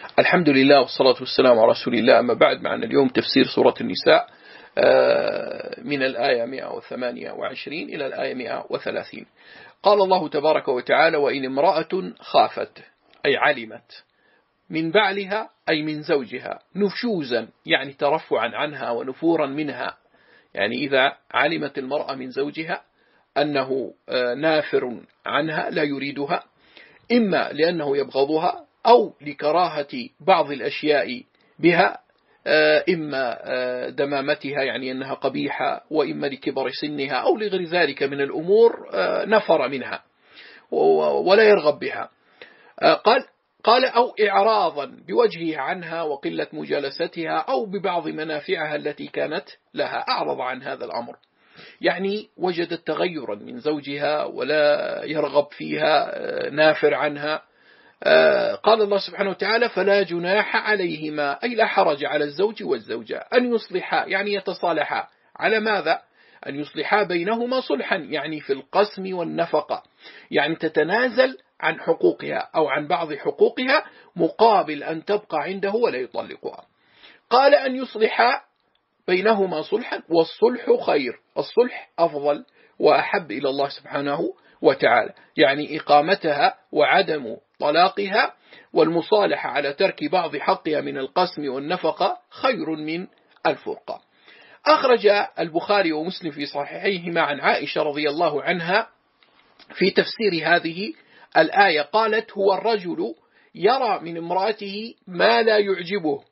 الحمد لله والصلاة والسلام على رسول الله. أما بعد، معنا اليوم تفسير سورة النساء من الآية 128 إلى الآية 130. قال الله تبارك وتعالى: وإن امرأة خافت، أي علمت، من بعلها أي من زوجها، نشوزا يعني ترفعا عنها ونفورا منها، يعني إذا علمت المرأة من زوجها أنه نافر عنها لا يريدها، إما لأنه يبغضها أو لكراهة بعض الأشياء بها، إما دمامتها يعني أنها قبيحة، وإما لكبر سنها أو لغير ذلك من الأمور، نفر منها ولا يرغب بها. قال أو إعراضا بوجهه عنها وقلة مجالستها أو ببعض منافعها التي كانت لها، أعرض عن هذا الأمر، يعني وجدت تغيرا من زوجها ولا يرغب فيها، نافر عنها. قال الله سبحانه وتعالى: فلا جناح عليهما، أي لا حرج على الزوج والزوجة أن يصلحا، يعني يتصالحا على ماذا؟ أن يصلحا بينهما صلحا، يعني في القسم والنفقة، يعني تتنازل عن حقوقها أو عن بعض حقوقها مقابل أن تبقى عنده ولا يطلقها. قال أن يصلحا بينهما صلحا، والصلح خير، الصلح أفضل وأحب إلى الله سبحانه وتعالى، يعني إقامتها وعدم طلاقها والمصالحة على ترك بعض حقها من القسم والنفقة خير من الفرقة. أخرج البخاري ومسلم في صحيحيهما عن عائشة رضي الله عنها في تفسير هذه الآية قالت: هو الرجل يرى من امرأته ما لا يعجبه.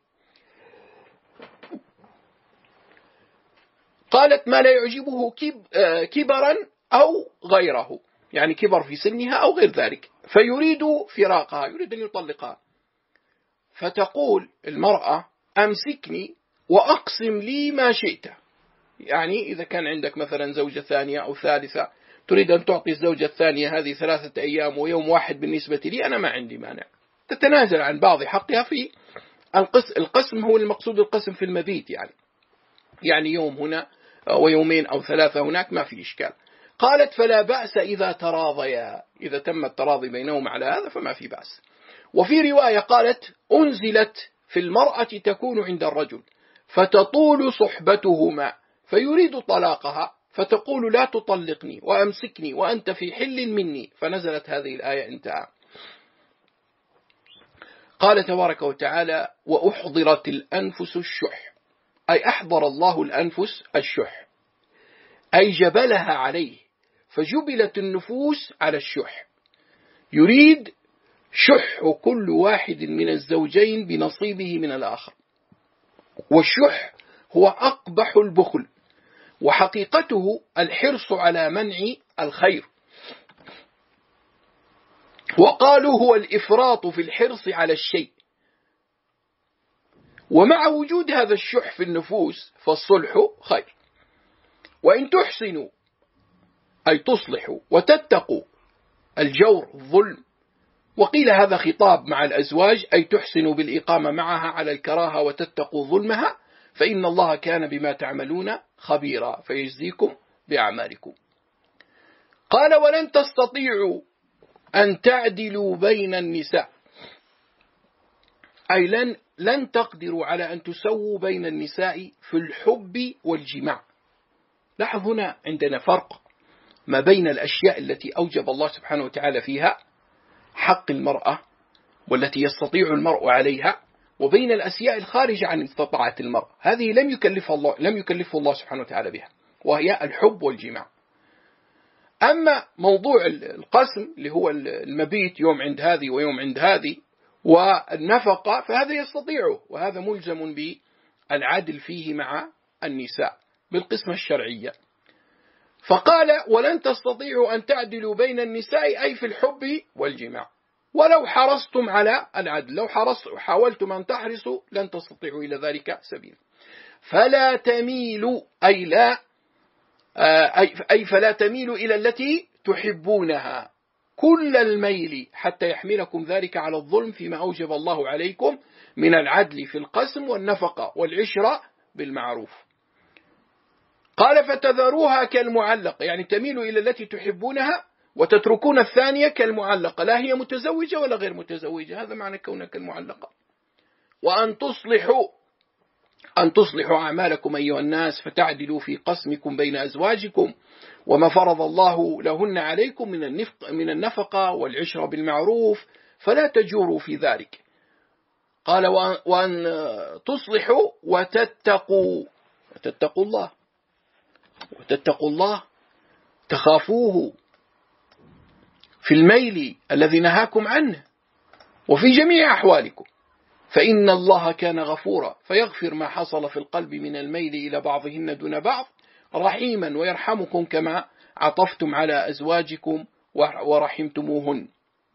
قالت: ما لا يعجبه كبرا أو غيره، يعني كبر في سنها أو غير ذلك، فيريد فراقها، يريد أن يطلقها، فتقول المرأة: أمسكني وأقسم لي ما شئت. يعني إذا كان عندك مثلا زوجة ثانية أو ثالثة، تريد أن تعطي الزوجة الثانية هذه 3 أيام ويوم واحد بالنسبة لي، أنا ما عندي مانع، تتنازل عن بعض حقها في القسم. هو المقصود القسم في المبيت، يعني يوم هنا ويومين أو 3 هناك، ما في إشكال. قالت: فلا بأس إذا تراضيا، إذا تم التراضي بينهم على هذا فما في بأس. وفي رواية قالت: أنزلت في المرأة تكون عند الرجل فتطول صحبتهما فيريد طلاقها، فتقول: لا تطلقني وأمسكني وأنت في حل مني، فنزلت هذه الآية. انتهى. قال تبارك وتعالى: وأحضرت الأنفس الشح، أي أحضر الله الأنفس الشح، أي جبلها عليه، فجبلت النفوس على الشح، يريد شح كل واحد من الزوجين بنصيبه من الآخر. والشح هو أقبح البخل، وحقيقته الحرص على منع الخير، وقالوا هو الإفراط في الحرص على الشيء. ومع وجود هذا الشح في النفوس فالصلح خير، وإن تحسنوا أي تصلحوا وتتقوا الجور الظلم، وقيل هذا خطاب مع الأزواج، أي تحسنوا بالإقامة معها على الكراهة وتتقوا ظلمها، فإن الله كان بما تعملون خبيرا فيجزيكم بأعمالكم. قال: ولن تستطيعوا أن تعدلوا بين النساء، أي لن تقدروا على أن تسووا بين النساء في الحب والجماع. لاحظ هنا عندنا فرق ما بين الأشياء التي أوجب الله سبحانه وتعالى فيها حق المرأة والتي يستطيع المرء عليها، وبين الأشياء الخارجة عن استطاعة المرأة، هذه لم يكلفه الله سبحانه وتعالى بها، وهي الحب والجماع. أما موضوع القسم اللي هو المبيت، يوم عند هذه ويوم عند هذه، والنفقة، فهذا يستطيعه، وهذا ملزم بالعدل فيه مع النساء بالقسمة الشرعية. فقال: ولن تستطيعوا أن تعدلوا بين النساء، أي في الحب والجماع، ولو حرصتم على العدل، لو حاولتم أن تحرصوا لن تستطيعوا إلى ذلك سبيل. فلا تميلوا، فلا تميلوا إلى التي تحبونها كل الميل حتى يحملكم ذلك على الظلم فيما أوجب الله عليكم من العدل في القسم والنفقة والعشرة بالمعروف. قال: فتذروها كالمعلقة، يعني تميلوا إلى التي تحبونها وتتركون الثانية كالمعلقة، لا هي متزوجة ولا غير متزوجة، هذا معنى كونها كالمعلقة. وأن تصلحوا أعمالكم أيها الناس فتعدلوا في قسمكم بين أزواجكم وما فرض الله لهن عليكم من النفقة والعشرة بالمعروف فلا تجوروا في ذلك. قال وأن تصلحوا وتتقوا الله تخافوه في الميل الذي نهاكم عنه وفي جميع أحوالكم، فإن الله كان غفورا فيغفر ما حصل في القلب من الميل إلى بعضهن دون بعض، رحيما ويرحمكم كما عطفتم على أزواجكم ورحمتموهن.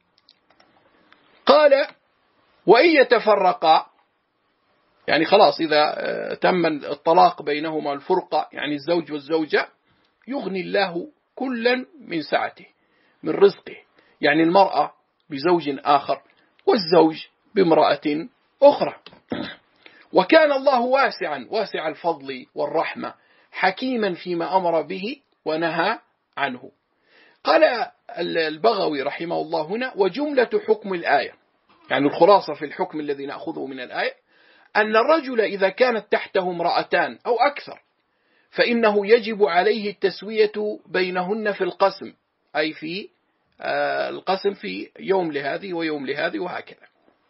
قال وإن يتفرقا، يعني خلاص إذا تم الطلاق بينهما الفرقة، يعني الزوج والزوجة، يغني الله كلا من سعته من رزقه، يعني المرأة بزوج آخر والزوج بامرأة أخرى. وكان الله واسع الفضل والرحمة حكيما فيما أمر به ونهى عنه. قال البغوي رحمه الله هنا وجملة حكم الآية، يعني الخلاصة في الحكم الذي نأخذه من الآية أن الرجل إذا كانت تحته امرأتان أو أكثر فإنه يجب عليه التسوية بينهن في القسم، أي في القسم في يوم لهذه ويوم لهذه وهكذا.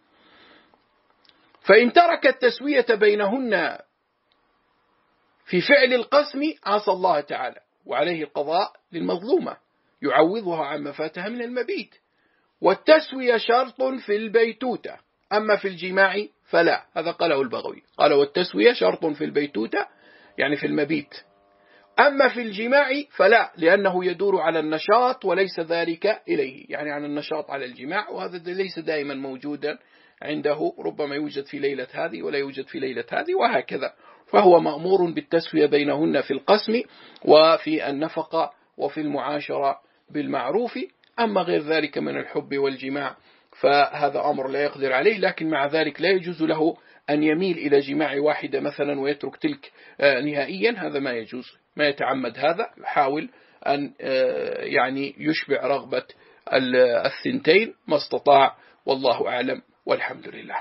فإن ترك التسوية بينهن في فعل القسم عصى الله تعالى وعليه القضاء للمظلومة يعوضها عما فاتها من المبيت. والتسوية شرط في البيتوتة، أما في الجماع فلا. هذا قاله البغوي، قال والتسوية شرط في البيتوتة يعني في المبيت، أما في الجماع فلا، لأنه يدور على النشاط وليس ذلك إليه، يعني عن النشاط على الجماع، وهذا ليس دائما موجودا عنده، ربما يوجد في ليلة هذه ولا يوجد في ليلة هذه وهكذا. فهو مأمور بالتسوية بينهن في القسم وفي النفقة وفي المعاشرة بالمعروف. أما غير ذلك من الحب والجماع فهذا أمر لا يقدر عليه، لكن مع ذلك لا يجوز له أن يميل إلى جماع واحدة مثلا ويترك تلك نهائيا، هذا ما يجوز. ما يتعمد هذا يحاول أن يعني يشبع رغبة الثنتين ما استطاع، والله أعلم والحمد لله.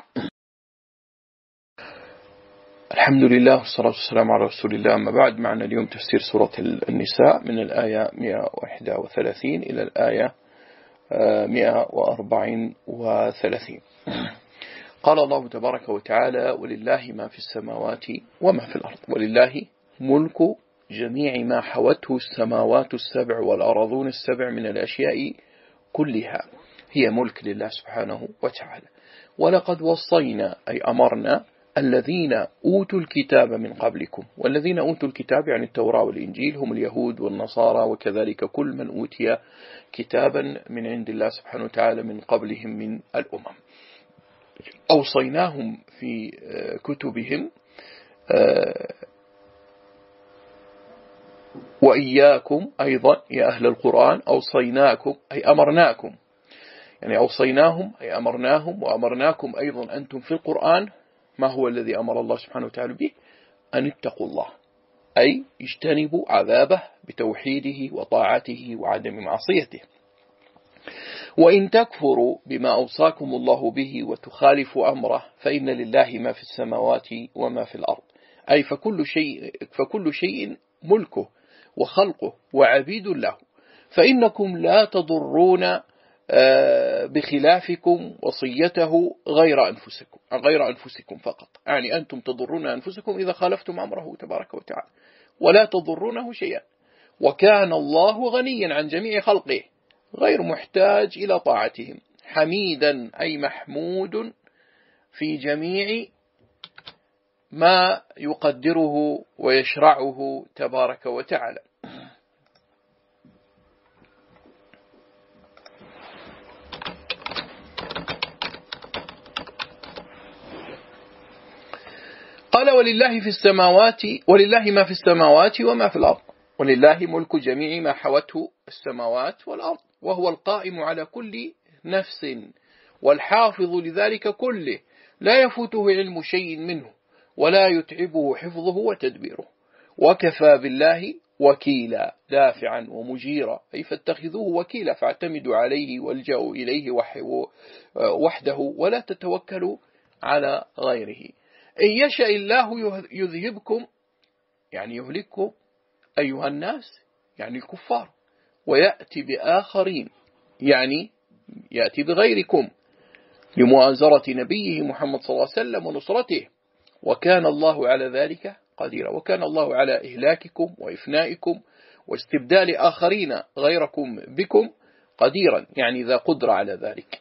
الحمد لله والصلاة والسلام على رسول الله. أما بعد، معنا اليوم تفسير سورة النساء من الآية 131 إلى الآية 134. قال الله تبارك وتعالى ولله ما في السماوات وما في الأرض، ولله ملك جميع ما حوته السماوات السبع والأرضون السبع من الأشياء كلها، هي ملك لله سبحانه وتعالى. ولقد وصينا أي أمرنا الذين أوتوا الكتاب من قبلكم، والذين أوتوا الكتاب يعني التوراة والإنجيل هم اليهود والنصارى، وكذلك كل من أوتي كتابا من عند الله سبحانه وتعالى من قبلهم من الأمم، أوصيناهم في كتبهم وإياكم أيضا يا أهل القرآن أوصيناكم أي أمرناكم، يعني أوصيناهم أي أمرناهم وأمرناكم أيضا أنتم في القرآن. ما هو الذي أمر الله سبحانه وتعالى به؟ أن اتقوا الله، أي اجتنبوا عذابه بتوحيده وطاعته وعدم معصيته. وإن تكفروا بما أوصاكم الله به وتخالفوا أمره فإن لله ما في السماوات وما في الأرض، أي فكل شيء ملكه وخلقه وعبيد له، فإنكم لا تضرون بخلافكم وصيته غير أنفسكم فقط، يعني أنتم تضرون أنفسكم إذا خالفتم أمره تبارك وتعالى ولا تضرونه شيئا. وكان الله غنيا عن جميع خلقه غير محتاج إلى طاعتهم، حميدا أي محمود في جميع ما يقدره ويشرعه تبارك وتعالى. قال ولله ما في السماوات وما في الأرض، ولله ملك جميع ما حوته السماوات والأرض، وهو القائم على كل نفس والحافظ لذلك كله، لا يفوته علم شيء منه ولا يتعبه حفظه وتدبيره، وكفى بالله وكيلا دافعا ومجيرا، أي فاتخذوه وكيلا فاعتمدوا عليه والجأوا إليه وحده ولا تتوكلوا على غيره. إن يشأ الله يذهبكم يعني يهلككم أيها الناس يعني الكفار، ويأتي بآخرين يعني يأتي بغيركم لمؤازرة نبيه محمد صلى الله عليه وسلم ونصرته، وكان الله على ذلك قديرا. وكان الله على إهلاككم وإفنائكم واستبدال آخرين غيركم بكم قديرا، يعني ذا قدرة على ذلك.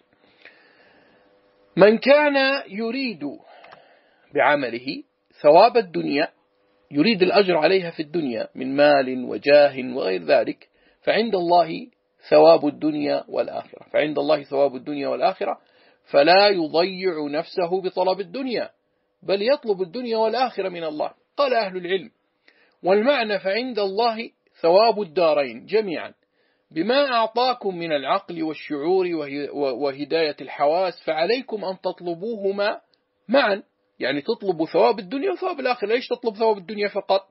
من كان يريد بعمله ثواب الدنيا، يريد الأجر عليها في الدنيا من مال وجاه وغير ذلك، فعند الله ثواب الدنيا والآخرة، فعند الله ثواب الدنيا والآخرة، فلا يضيع نفسه بطلب الدنيا، بل يطلب الدنيا والآخرة من الله. قال أهل العلم: والمعنى فعند الله ثواب الدارين جميعا بما أعطاكم من العقل والشعور وهداية الحواس، فعليكم أن تطلبوهما معا، يعني تطلبوا ثواب الدنيا وثواب الآخرة. ليش تطلب ثواب الدنيا فقط؟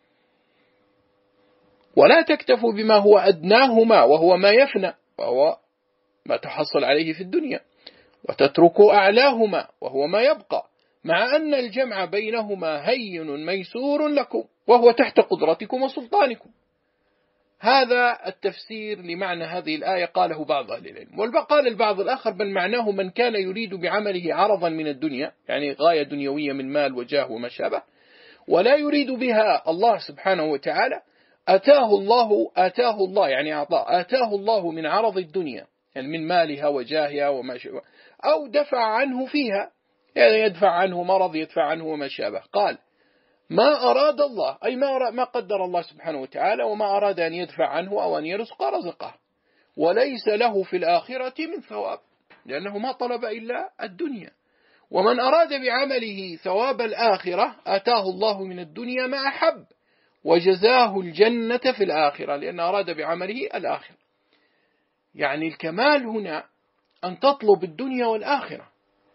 ولا تكتفوا بما هو أدناهما وهو ما يفنى وهو ما تحصل عليه في الدنيا، وتتركوا أعلاهما وهو ما يبقى، مع أن الجمع بينهما هين ميسور لكم وهو تحت قدرتكم وسلطانكم. هذا التفسير لمعنى هذه الآية قاله بعض أهل العلم. وقال البعض الآخر بل معناه من كان يريد بعمله عرضا من الدنيا، يعني غاية دنيوية من مال وجاه وما شابه، ولا يريد بها الله سبحانه وتعالى، آتاه الله يعني أعطاه، آتاه الله من عرض الدنيا يعني من مالها وجاهها وما شابه، أو دفع عنه فيها يعني يدفع عنه مرض يدفع عنه وما شابه. قال ما أراد الله أي ما قدر الله سبحانه وتعالى، وما أراد أن يدفع عنه أو أن يرزق رزقه، وليس له في الآخرة من ثواب لأنه ما طلب إلا الدنيا. ومن أراد بعمله ثواب الآخرة آتاه الله من الدنيا ما أحب وجزاه الجنة في الآخرة، لأن أراد بعمله الآخرة. يعني الكمال هنا أن تطلب الدنيا والآخرة،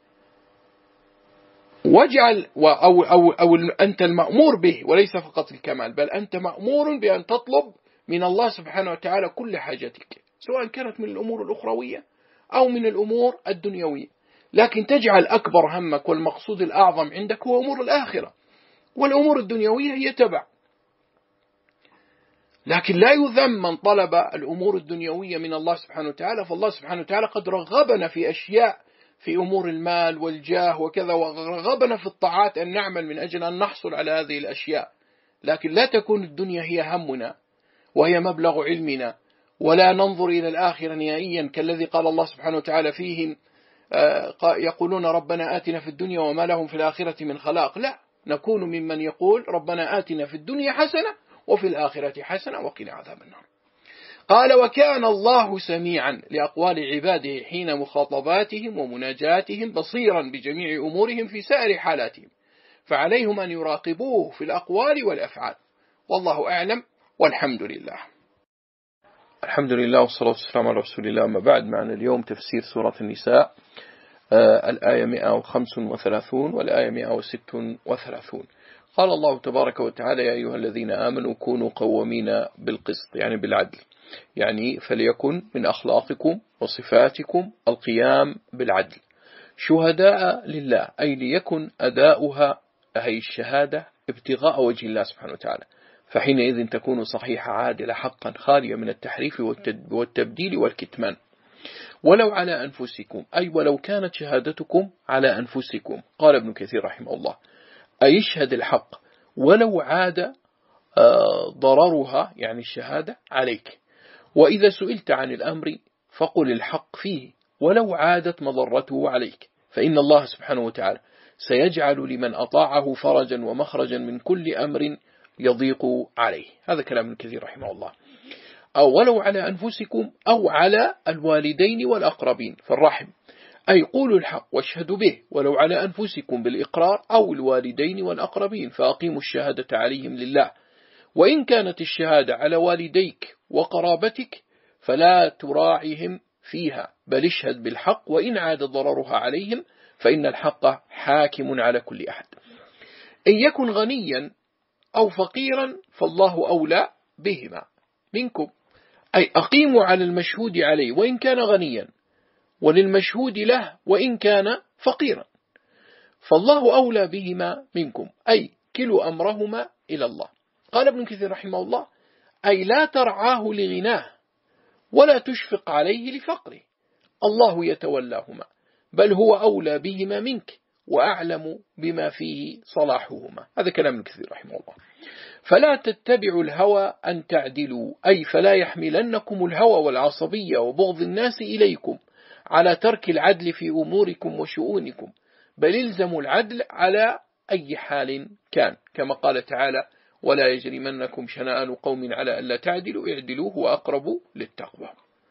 واجعل أو أنت المأمور به، وليس فقط الكمال، بل أنت مأمور بأن تطلب من الله سبحانه وتعالى كل حاجتك، سواء كانت من الأمور الأخروية أو من الأمور الدنيوية، لكن تجعل أكبر همك والمقصود الأعظم عندك هو أمور الآخرة، والأمور الدنيوية هي تبع. لكن لا يذم من طلب الأمور الدنيوية من الله سبحانه وتعالى، فالله سبحانه وتعالى قد رغبنا في أشياء في أمور المال والجاه وكذا، ورغبنا في الطاعات أن نعمل من أجل أن نحصل على هذه الأشياء، لكن لا تكون الدنيا هي همنا وهي مبلغ علمنا، ولا ننظر إلى الآخرة نهائيا كالذي قال الله سبحانه وتعالى فيهم يقولون ربنا آتنا في الدنيا وما لهم في الآخرة من خلاق. لا، نكون ممن يقول ربنا آتنا في الدنيا حسنة وفي الآخرة حسنة وقنا عذاب النار. قال وكان الله سميعا لأقوال عباده حين مخاطباتهم ومناجاتهم بصيرا بجميع أمورهم في سائر حالاتهم، فعليهم أن يراقبوه في الأقوال والأفعال. والله أعلم والحمد لله. الحمد لله والصلاة والسلام على رسول الله. أما بعد، معنا اليوم تفسير سورة النساء الآية 135 والآية 136. قال الله تبارك وتعالى يا أيها الذين آمنوا كونوا قوامين بالقسط يعني بالعدل، يعني فليكن من أخلاقكم وصفاتكم القيام بالعدل شهداء لله، أي ليكن أداؤها هي الشهادة ابتغاء وجه الله سبحانه وتعالى، فحينئذ تكون صحيحة عادلة حقا خالية من التحريف والتبديل والكتمان. ولو على أنفسكم أي ولو كانت شهادتكم على أنفسكم. قال ابن كثير رحمه الله أي اشهد الحق ولو عاد ضررها يعني الشهادة عليك، وإذا سئلت عن الأمر فقل الحق فيه ولو عادت مضرته عليك، فإن الله سبحانه وتعالى سيجعل لمن أطاعه فرجا ومخرجا من كل أمر يضيق عليه. هذا كلام ابن كثير رحمه الله. أو ولو على أنفسكم أو على الوالدين والأقربين فالرحم، أي قولوا الحق واشهدوا به ولو على أنفسكم بالإقرار أو الوالدين والأقربين، فأقيموا الشهادة عليهم لله، وإن كانت الشهادة على والديك وقرابتك فلا تراعهم فيها، بل اشهد بالحق وإن عاد ضررها عليهم، فإن الحق حاكم على كل أحد. إن يكن غنيا أو فقيرا فالله أولى بهما منكم، أي أقيموا على المشهود عليه وإن كان غنيا، وللمشهود له وإن كان فقيرا. فالله أولى بهما منكم، أي كلوا أمرهما إلى الله. قال ابن كثير رحمه الله: أي لا ترعاه لغناه ولا تشفق عليه لفقره، الله يتولاهما، بل هو أولى بهما منك وأعلم بما فيه صلاحهما. هذا كلام ابن كثير رحمه الله. فلا تتبعوا الهوى أن تعدلوا، أي فلا يحملنكم الهوى والعصبية وبغض الناس إليكم على ترك العدل في أموركم وشؤونكم، بل الزموا العدل على أي حال كان، كما قال تعالى: ولا يجرمنكم شنآن قوم على ألا تعدلوا اعدلوا هو أقرب للتقوى.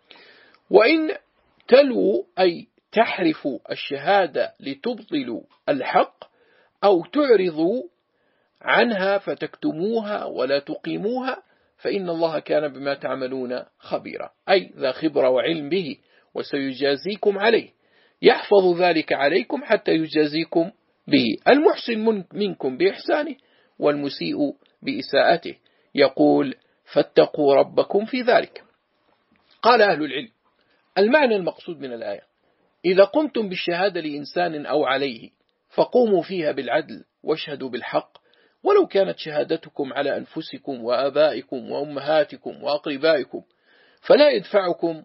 وإن تلوا، أي تحرفوا الشهادة لتبطلوا الحق أو تعرضوا عنها فتكتموها ولا تقيموها، فإن الله كان بما تعملون خبيرا، أي ذا خبرة وعلم به وسيجازيكم عليه، يحفظ ذلك عليكم حتى يجازيكم به، المحسن منكم بإحسانه والمسيء بإساءته، يقول: فاتقوا ربكم في ذلك. قال أهل العلم: المعنى المقصود من الآية: إذا قمتم بالشهادة لإنسان أو عليه فقوموا فيها بالعدل واشهدوا بالحق، ولو كانت شهادتكم على أنفسكم وآبائكم وأمهاتكم وأقربائكم، فلا يدفعكم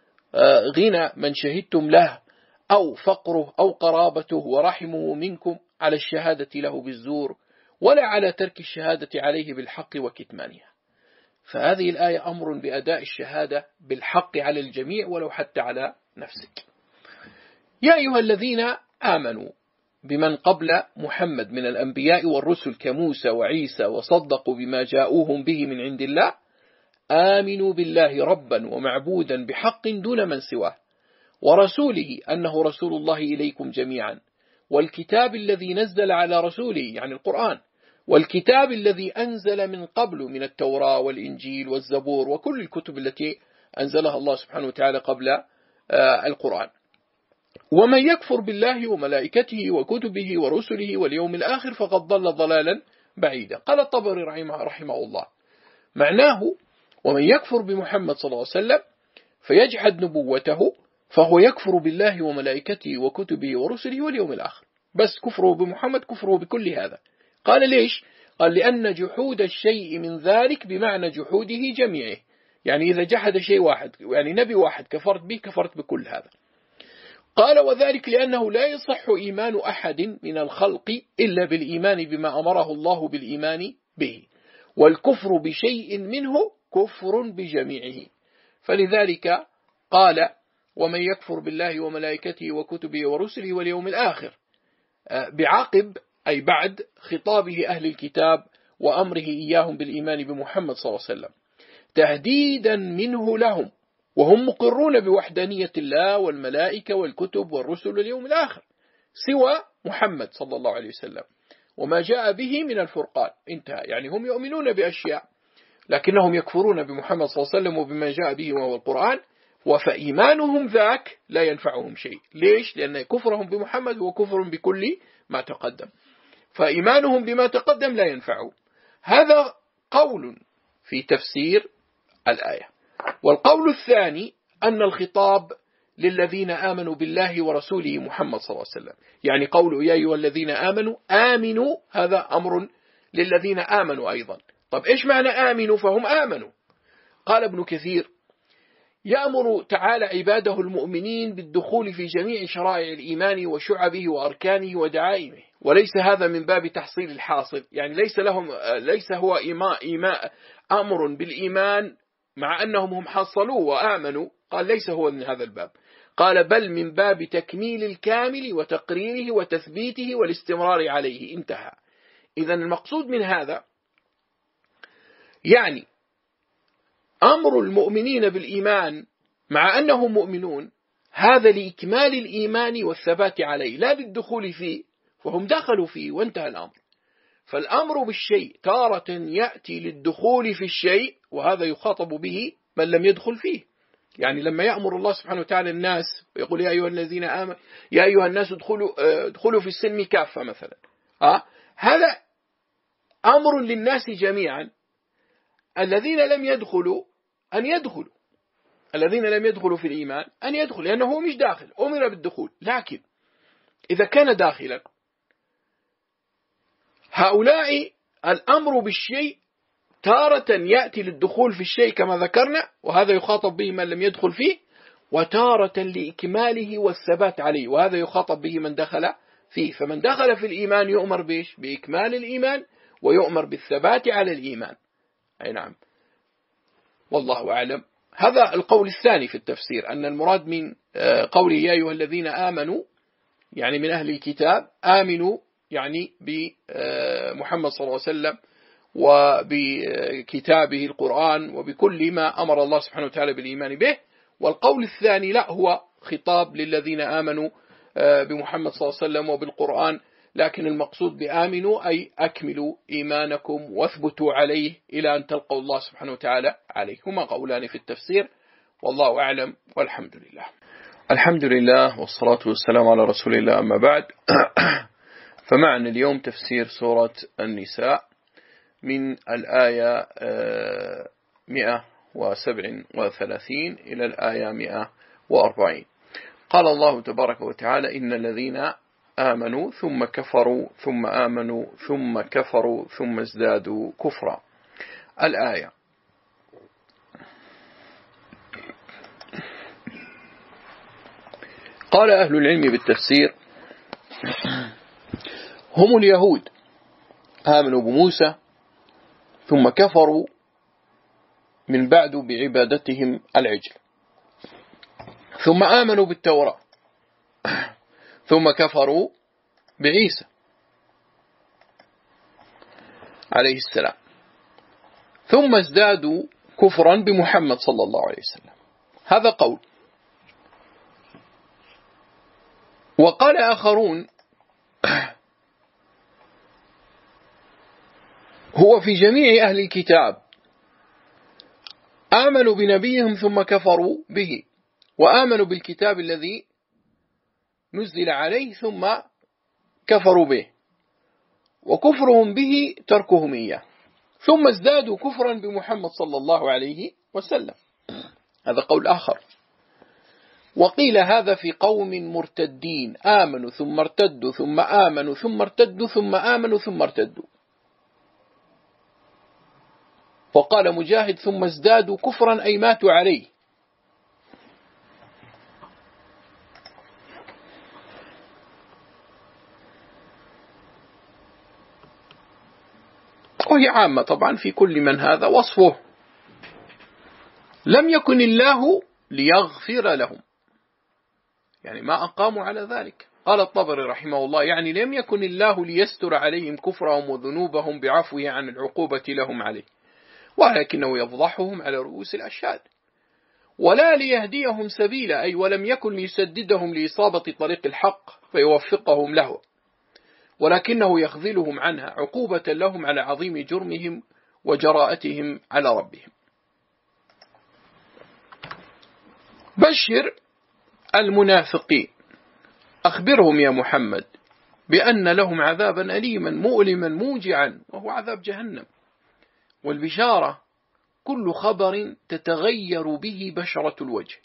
غنى من شهدتم له أو فقره أو قرابته ورحمه منكم على الشهادة له بالزور، ولا على ترك الشهادة عليه بالحق وكتمانها. فهذه الآية أمر بأداء الشهادة بالحق على الجميع ولو حتى على نفسك. يا أيها الذين آمنوا بمن قبل محمد من الأنبياء والرسل كموسى وعيسى وصدقوا بما جاءوهم به من عند الله، آمنوا بالله ربا ومعبودا بحق دون من سواه، ورسوله أنه رسول الله إليكم جميعا، والكتاب الذي نزل على رسوله يعني القرآن، والكتاب الذي أنزل من قبل من التوراة والإنجيل والزبور وكل الكتب التي أنزلها الله سبحانه وتعالى قبل القرآن. ومن يكفر بالله وملائكته وكتبه ورسله واليوم الآخر فقد ضل ضلالا بعيدا. قال الطبري رحمه الله: معناه: ومن يكفر بمحمد صلى الله عليه وسلم فيجحد نبوته فهو يكفر بالله وملائكته وكتبه ورسله واليوم الآخر، بس كفره بمحمد كفره بكل هذا. قال: ليش؟ قال: لأن جحود الشيء من ذلك بمعنى جحوده جميعه، يعني إذا جحد شيء واحد يعني نبي واحد كفرت به كفرت بكل هذا. قال: وذلك لأنه لا يصح إيمان أحد من الخلق إلا بالإيمان بما أمره الله بالإيمان به، والكفر بشيء منه كفر بجميعه. فلذلك قال: ومن يكفر بالله وملائكته وكتبه ورسله واليوم الآخر، بعقب أي بعد خطابه أهل الكتاب وأمره إياهم بالإيمان بمحمد صلى الله عليه وسلم، تهديدا منه لهم، وهم مقرون بوحدانية الله والملائكة والكتب والرسل واليوم الآخر، سوى محمد صلى الله عليه وسلم وما جاء به من الفرقان، انتهى. يعني هم يؤمنون بأشياء لكنهم يكفرون بمحمد صلى الله عليه وسلم وبما جاء به وهو القرآن، وفإيمانهم ذاك لا ينفعهم شيء. ليش؟ لأن كفرهم بمحمد هو كفر بكل ما تقدم، فإيمانهم بما تقدم لا ينفعهم. هذا قول في تفسير الآية. والقول الثاني أن الخطاب للذين آمنوا بالله ورسوله محمد صلى الله عليه وسلم، يعني قول: يا أيها الذين آمنوا آمنوا، هذا أمر للذين آمنوا أيضا. طب إيش معنى آمنوا؟ فهم آمنوا. قال ابن كثير: يأمر تعالى عباده المؤمنين بالدخول في جميع شرائع الإيمان وشعبه وأركانه ودعائمه، وليس هذا من باب تحصيل الحاصل، يعني ليس هو أمر بالإيمان مع أنهم هم حصلوا وآمنوا، قال ليس هو من هذا الباب، قال بل من باب تكميل الكامل وتقريره وتثبيته والاستمرار عليه، انتهى. إذن المقصود من هذا يعني أمر المؤمنين بالإيمان مع أنهم مؤمنون، هذا لإكمال الإيمان والثبات عليه لا للدخول فيه، فهم دخلوا فيه وانتهى الأمر. فالأمر بالشيء تارة يأتي للدخول في الشيء، وهذا يخاطب به من لم يدخل فيه. يعني لما يأمر الله سبحانه وتعالى الناس ويقول: يا أيها الذين آمنوا يا أيها الناس ادخلوا في السلم كافة مثلا، هذا أمر للناس جميعا. الذين لم يدخلوا أن يدخلوا، الذين لم يدخلوا في الإيمان أن يدخل، لأنه هو مش داخل، أمر بالدخول. لكن إذا كان داخلا هؤلاء الأمر بالشيء تارة يأتي للدخول في الشيء كما ذكرنا، وهذا يخاطب به من لم يدخل فيه، وتارة لإكماله والثبات عليه، وهذا يخاطب به من دخل فيه. فمن دخل في الإيمان يؤمر بإيش؟ بإكمال الإيمان، ويؤمر بالثبات على الإيمان. أي نعم، والله أعلم. هذا القول الثاني في التفسير، أن المراد من قوله يا أيها الذين آمنوا يعني من أهل الكتاب، آمنوا يعني بمحمد صلى الله عليه وسلم وبكتابه القرآن وبكل ما أمر الله سبحانه وتعالى بالإيمان به. والقول الثاني لا، هو خطاب للذين آمنوا بمحمد صلى الله عليه وسلم وبالقرآن، لكن المقصود بآمنوا أي أكملوا إيمانكم واثبتوا عليه إلى أن تلقوا الله سبحانه وتعالى عليه. هما قولان في التفسير، والله أعلم، والحمد لله. الحمد لله والصلاة والسلام على رسول الله، أما بعد. فمعنا اليوم تفسير سورة النساء من الآية 137 إلى الآية 140. قال الله تبارك وتعالى إن الذين آمنوا ثم كفروا ثم آمنوا ثم كفروا ثم ازدادوا كفرا. الآية. قال أهل العلم بالتفسير هم اليهود آمنوا بموسى ثم كفروا من بعد بعبادتهم العجل، ثم آمنوا بالتوراة ثم كفروا بعيسى عليه السلام، ثم ازدادوا كفرا بمحمد صلى الله عليه وسلم. هذا قول. وقال آخرون هو في جميع أهل الكتاب آمنوا بنبيهم ثم كفروا به، وآمنوا بالكتاب الذي نزل عليه ثم كفروا به، وكفرهم به تركهم إياه، ثم ازدادوا كفرا بمحمد صلى الله عليه وسلم. هذا قول آخر. وقيل هذا في قوم مرتدين آمنوا ثم ارتدوا ثم آمنوا ثم ارتدوا ثم آمنوا ثم ارتدوا. وقال مجاهد ثم ازدادوا كفرا أي ماتوا عليه. وهي عامة طبعا في كل من هذا وصفه. لم يكن الله ليغفر لهم، يعني ما أقاموا على ذلك. قال الطبري رحمه الله يعني لم يكن الله ليستر عليهم كفرهم وذنوبهم بعفوه عن العقوبة لهم عليه، ولكنه يفضحهم على رؤوس الأشهاد. ولا ليهديهم سبيلا أي ولم يكن ليسددهم لإصابة طريق الحق فيوفقهم له، ولكنه يخذلهم عنها عقوبة لهم على عظيم جرمهم وجراءتهم على ربهم. بشر المنافقين، أخبرهم يا محمد بأن لهم عذابا أليما مؤلما موجعا وهو عذاب جهنم. والبشارة كل خبر تتغير به بشرة الوجه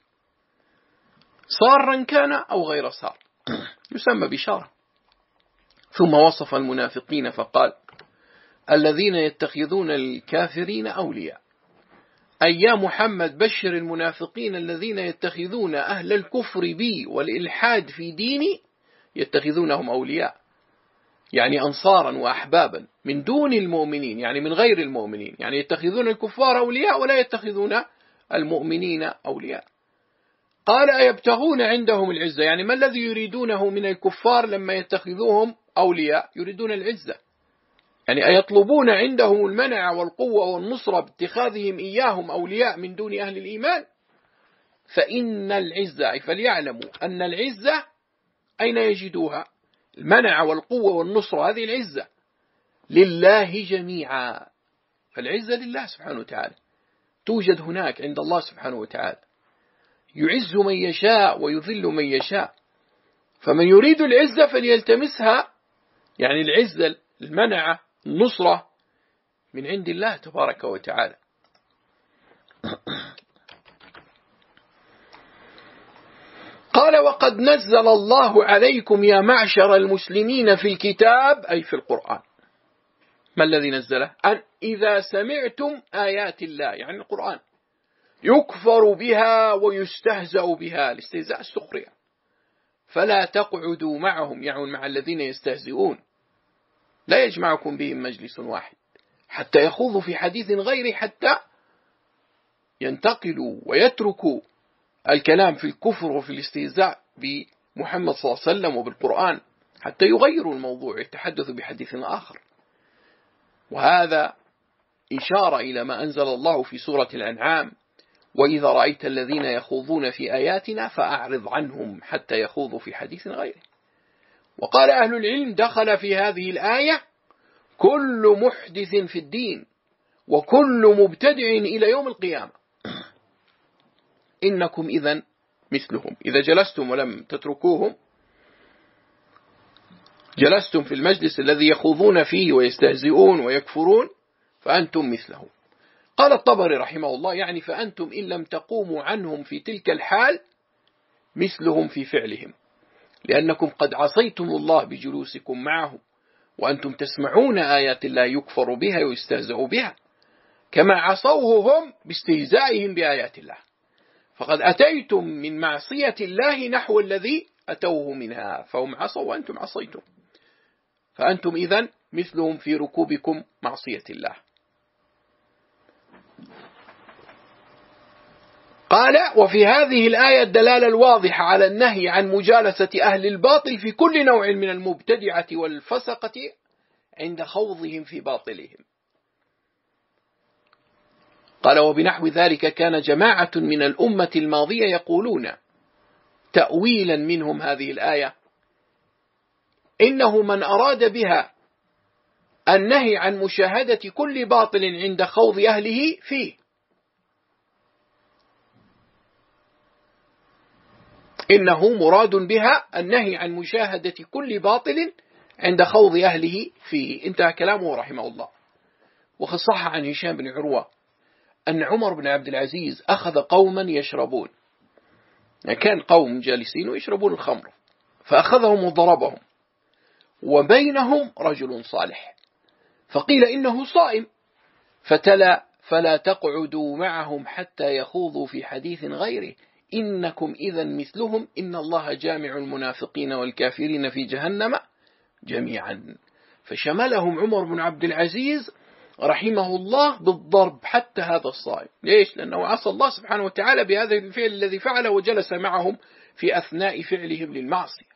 صارا كان أو غير صار يسمى بشارة. ثم وصف المنافقين فقال الذين يتخذون الكافرين أولياء، أي يا محمد بشر المنافقين الذين يتخذون أهل الكفر بي والإلحاد في ديني يتخذونهم أولياء، يعني أنصارا وأحبابا من دون المؤمنين، يعني من غير المؤمنين، يعني يتخذون الكفار أولياء ولا يتخذون المؤمنين أولياء. قال أيبتغون عندهم العزة، يعني ما الذي يريدونه من الكفار لما يتخذوهم أولياء؟ يريدون العزة، يعني أيطلبون عندهم المنع والقوة والنصرة باتخاذهم إياهم أولياء من دون أهل الإيمان؟ فإن العزة، أي فليعلموا أن العزة أين يجدوها؟ المنع والقوة والنصرة، هذه العزة لله جميعا. فالعزة لله سبحانه وتعالى، توجد هناك عند الله سبحانه وتعالى، يعز من يشاء ويذل من يشاء. فمن يريد العزة فليلتمسها، يعني العزة المنع النصرة من عند الله تبارك وتعالى. قال وقد نزل الله عليكم يا معشر المسلمين في الكتاب، أي في القرآن، ما الذي نزله؟ أن إذا سمعتم آيات الله يعني القرآن يكفر بها ويستهزأ بها، الاستهزاء السخرية، فلا تقعدوا معهم، يعني مع الذين يستهزئون، لا يجمعكم بهم مجلس واحد حتى يخوضوا في حديث غيره، حتى ينتقلوا ويتركوا الكلام في الكفر وفي الاستهزاء بمحمد صلى الله عليه وسلم وبالقرآن، حتى يغيروا الموضوع يتحدثوا بحديث آخر. وهذا إشارة إلى ما أنزل الله في سورة الأنعام: وإذا رأيت الذين يخوضون في آياتنا فأعرض عنهم حتى يخوضوا في حديث غيره. وقال أهل العلم: دخل في هذه الآية كل محدث في الدين وكل مبتدع إلى يوم القيامة، إنكم إذن مثلهم، إذا جلستم ولم تتركوهم، جلستم في المجلس الذي يخوضون فيه ويستهزئون ويكفرون، فأنتم مثلهم. قال الطبري رحمه الله: يعني فأنتم إن لم تقوموا عنهم في تلك الحال مثلهم في فعلهم، لأنكم قد عصيتم الله بجلوسكم معهم، وأنتم تسمعون آيات الله يكفر بها ويستهزئ بها، كما عصوه هم باستهزائهم بآيات الله، فقد أتيتم من معصية الله نحو الذي أتوه منها، فهم عصوا وأنتم عصيتم، فأنتم إذن مثلهم في ركوبكم معصية الله. قال: وفي هذه الآية الدلالة الواضحة على النهي عن مجالسة أهل الباطل في كل نوع من المبتدعة والفسقة عند خوضهم في باطلهم. قال: وبنحو ذلك كان جماعة من الأمة الماضية يقولون تأويلا منهم هذه الآية: إنه من أراد بها النهي عن مشاهدة كل باطل عند خوض أهله فيه، إنه مراد بها النهي عن مشاهدة كل باطل عند خوض أهله فيه. انتهى كلامه رحمه الله. وقد صح عن هشام بن عروة أن عمر بن عبد العزيز أخذ قوما يشربون، يعني كان قوم جالسين ويشربون الخمر، فأخذهم وضربهم، وبينهم رجل صالح، فقيل إنه صائم، فتلا: فلا تقعدوا معهم حتى يخوضوا في حديث غيره، إنكم إذا مثلهم، إن الله جامع المنافقين والكافرين في جهنم جميعا. فشملهم عمر بن عبد العزيز رحمه الله بالضرب حتى هذا الصائم. ليش؟ لأنه عصى الله سبحانه وتعالى بهذا الفعل الذي فعله وجلس معهم في أثناء فعلهم للمعصية.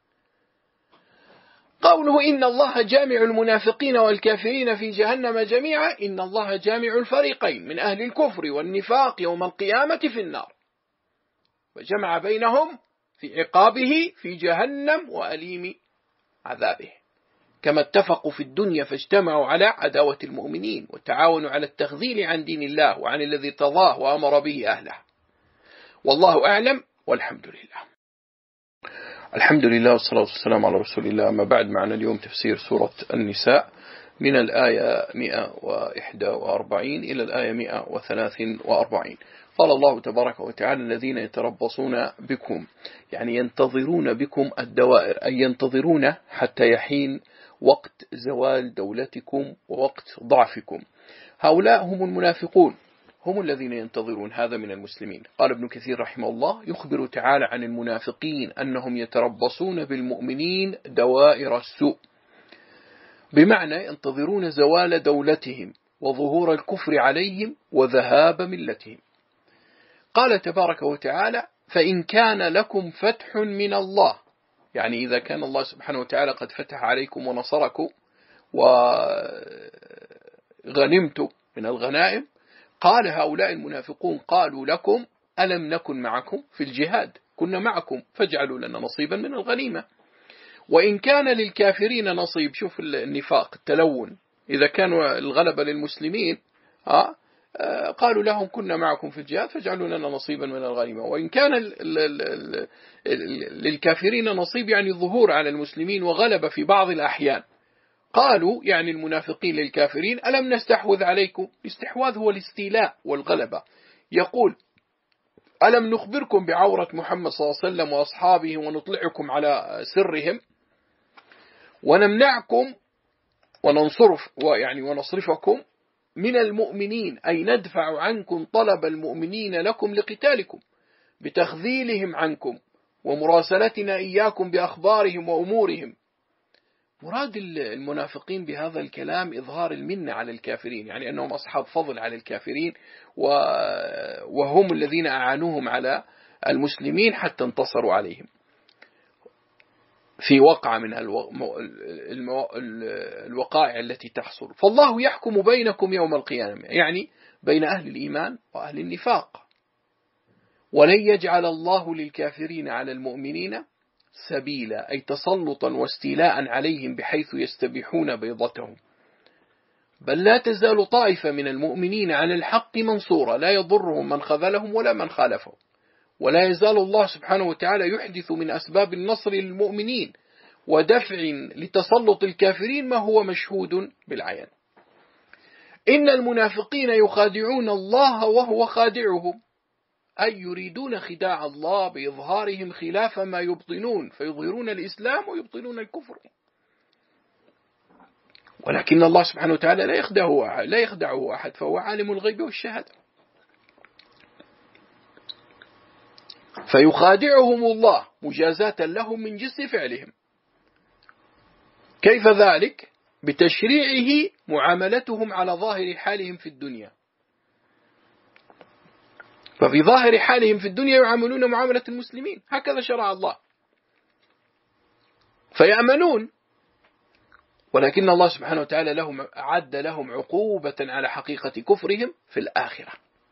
قوله إن الله جامع المنافقين والكافرين في جهنم جميعا، إن الله جامع الفريقين من أهل الكفر والنفاق يوم القيامة في النار، وجمع بينهم في عقابه في جهنم وأليم عذابه، كما اتفقوا في الدنيا فاجتمعوا على عداوة المؤمنين وتعاونوا على التخذيل عن دين الله وعن الذي ارتضاه وأمر به أهله. والله أعلم، والحمد لله. الحمد لله والصلاة والسلام على رسول الله. أما بعد، معنا اليوم تفسير سورة النساء من الآية 141 إلى الآية 143. قال الله تبارك وتعالى: الذين يتربصون بكم، يعني ينتظرون بكم الدوائر، أي ينتظرون حتى يحين وقت زوال دولتكم ووقت ضعفكم. هؤلاء هم المنافقون، هم الذين ينتظرون، هذا من المسلمين. قال ابن كثير رحمه الله: يخبر تعالى عن المنافقين أنهم يتربصون بالمؤمنين دوائر السوء، بمعنى ينتظرون زوال دولتهم وظهور الكفر عليهم وذهاب ملتهم. قال تبارك وتعالى: فإن كان لكم فتح من الله، يعني إذا كان الله سبحانه وتعالى قد فتح عليكم ونصركم وغنمتم من الغنائم، قال هؤلاء المنافقون قالوا لكم: ألم نكن معكم في الجهاد؟ كنا معكم فاجعلوا لنا نصيبا من الغنيمة. وإن كان للكافرين نصيب، شوف النفاق، التلون، إذا كانوا الغلبة للمسلمين قالوا لهم: كنا معكم في الجهاد فاجعلوا لنا نصيبا من الغنيمة. وإن كان للكافرين نصيب، يعني الظهور على المسلمين وغلبة في بعض الأحيان، قالوا يعني المنافقين للكافرين: ألم نستحوذ عليكم؟ الاستحواذ هو الاستيلاء والغلبة. يقول: ألم نخبركم بعورة محمد صلى الله عليه وسلم وأصحابه ونطلعكم على سرهم ونمنعكم ونصرفكم من المؤمنين، أي ندفع عنكم طلب المؤمنين لكم لقتالكم بتخذيلهم عنكم ومراسلتنا إياكم بأخبارهم وأمورهم. مراد المنافقين بهذا الكلام إظهار المنة على الكافرين، يعني أنهم أصحاب فضل على الكافرين، وهم الذين أعانوهم على المسلمين حتى انتصروا عليهم في وقع من الوقائع التي تحصل. فالله يحكم بينكم يوم القيامة، يعني بين أهل الإيمان وأهل النفاق. ولن يجعل الله للكافرين على المؤمنين سبيلا، أي تسلطا واستيلاء عليهم بحيث يستبيحون بيضتهم. بل لا تزال طائفة من المؤمنين على الحق منصورة، لا يضرهم من خذلهم ولا من خالفهم. ولا يزال الله سبحانه وتعالى يحدث من أسباب النصر للمؤمنين ودفع لتسلط الكافرين ما هو مشهود بالعيان. إن المنافقين يخادعون الله وهو خادعهم، أي يريدون خداع الله بإظهارهم خلاف ما يبطنون، فيظهرون الإسلام ويبطنون الكفر. ولكن الله سبحانه وتعالى لا يخدعه أحد، فهو عالم الغيب والشهادة. فيخادعهم الله مجازاة لهم من جنس فعلهم. كيف ذلك؟ بتشريعه معاملتهم على ظاهر حالهم في الدنيا. ففي ظاهر حالهم في الدنيا يعاملون معاملة المسلمين، هكذا شرع الله، فيأمنون. ولكن الله سبحانه وتعالى أعد لهم عقوبة على حقيقة كفرهم في الآخرة.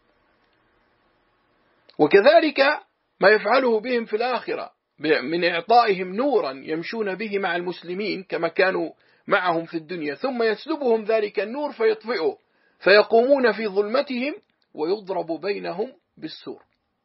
وكذلك ما يفعله بهم في الآخرة من إعطائهم نورا يمشون به مع المسلمين كما كانوا معهم في الدنيا، ثم يسلبهم ذلك النور فيطفئه، فيقومون في ظلمتهم ويضرب بينهم بالسور.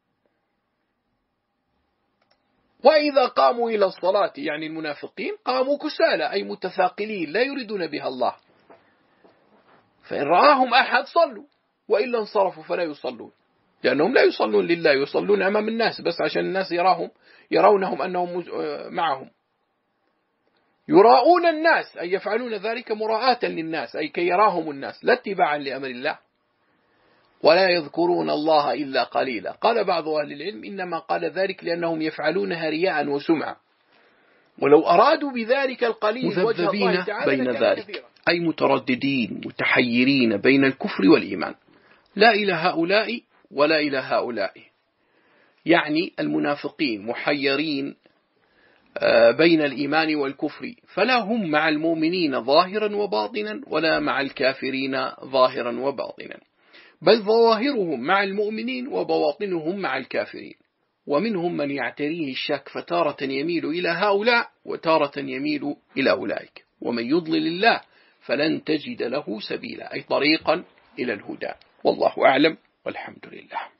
وإذا قاموا إلى الصلاة، يعني المنافقين قاموا كسالى، أي متثاقلين لا يريدون بها الله، فإن رآهم أحد صلوا، وإلا انصرفوا فلا يصلون، لأنهم لا يصلون لله، يصلون أمام الناس بس عشان الناس يرونهم أنهم معهم. يراؤون الناس، أي يفعلون ذلك مراءة للناس، أي كي يراهم الناس لا اتباعا لأمر الله. ولا يذكرون الله إلا قليلا. قال بعض أهل العلم إنما قال ذلك لأنهم يفعلونها رياء وسمعة، ولو أرادوا بذلك القليل وجه الله تعالى بين ذلك، أي مترددين متحيرين بين الكفر والإيمان، لا إلى هؤلاء ولا إلى هؤلاء. يعني المنافقين محيرين بين الإيمان والكفر، فلا هم مع المؤمنين ظاهرا وباطنا ولا مع الكافرين ظاهرا وباطنا، بل ظواهرهم مع المؤمنين وبواطنهم مع الكافرين. ومنهم من يعتريه الشك، فتارة يميل إلى هؤلاء وتارة يميل إلى أولئك. ومن يضلل الله فلن تجد له سبيلا، أي طريقا إلى الهدى. والله أعلم والحمد لله.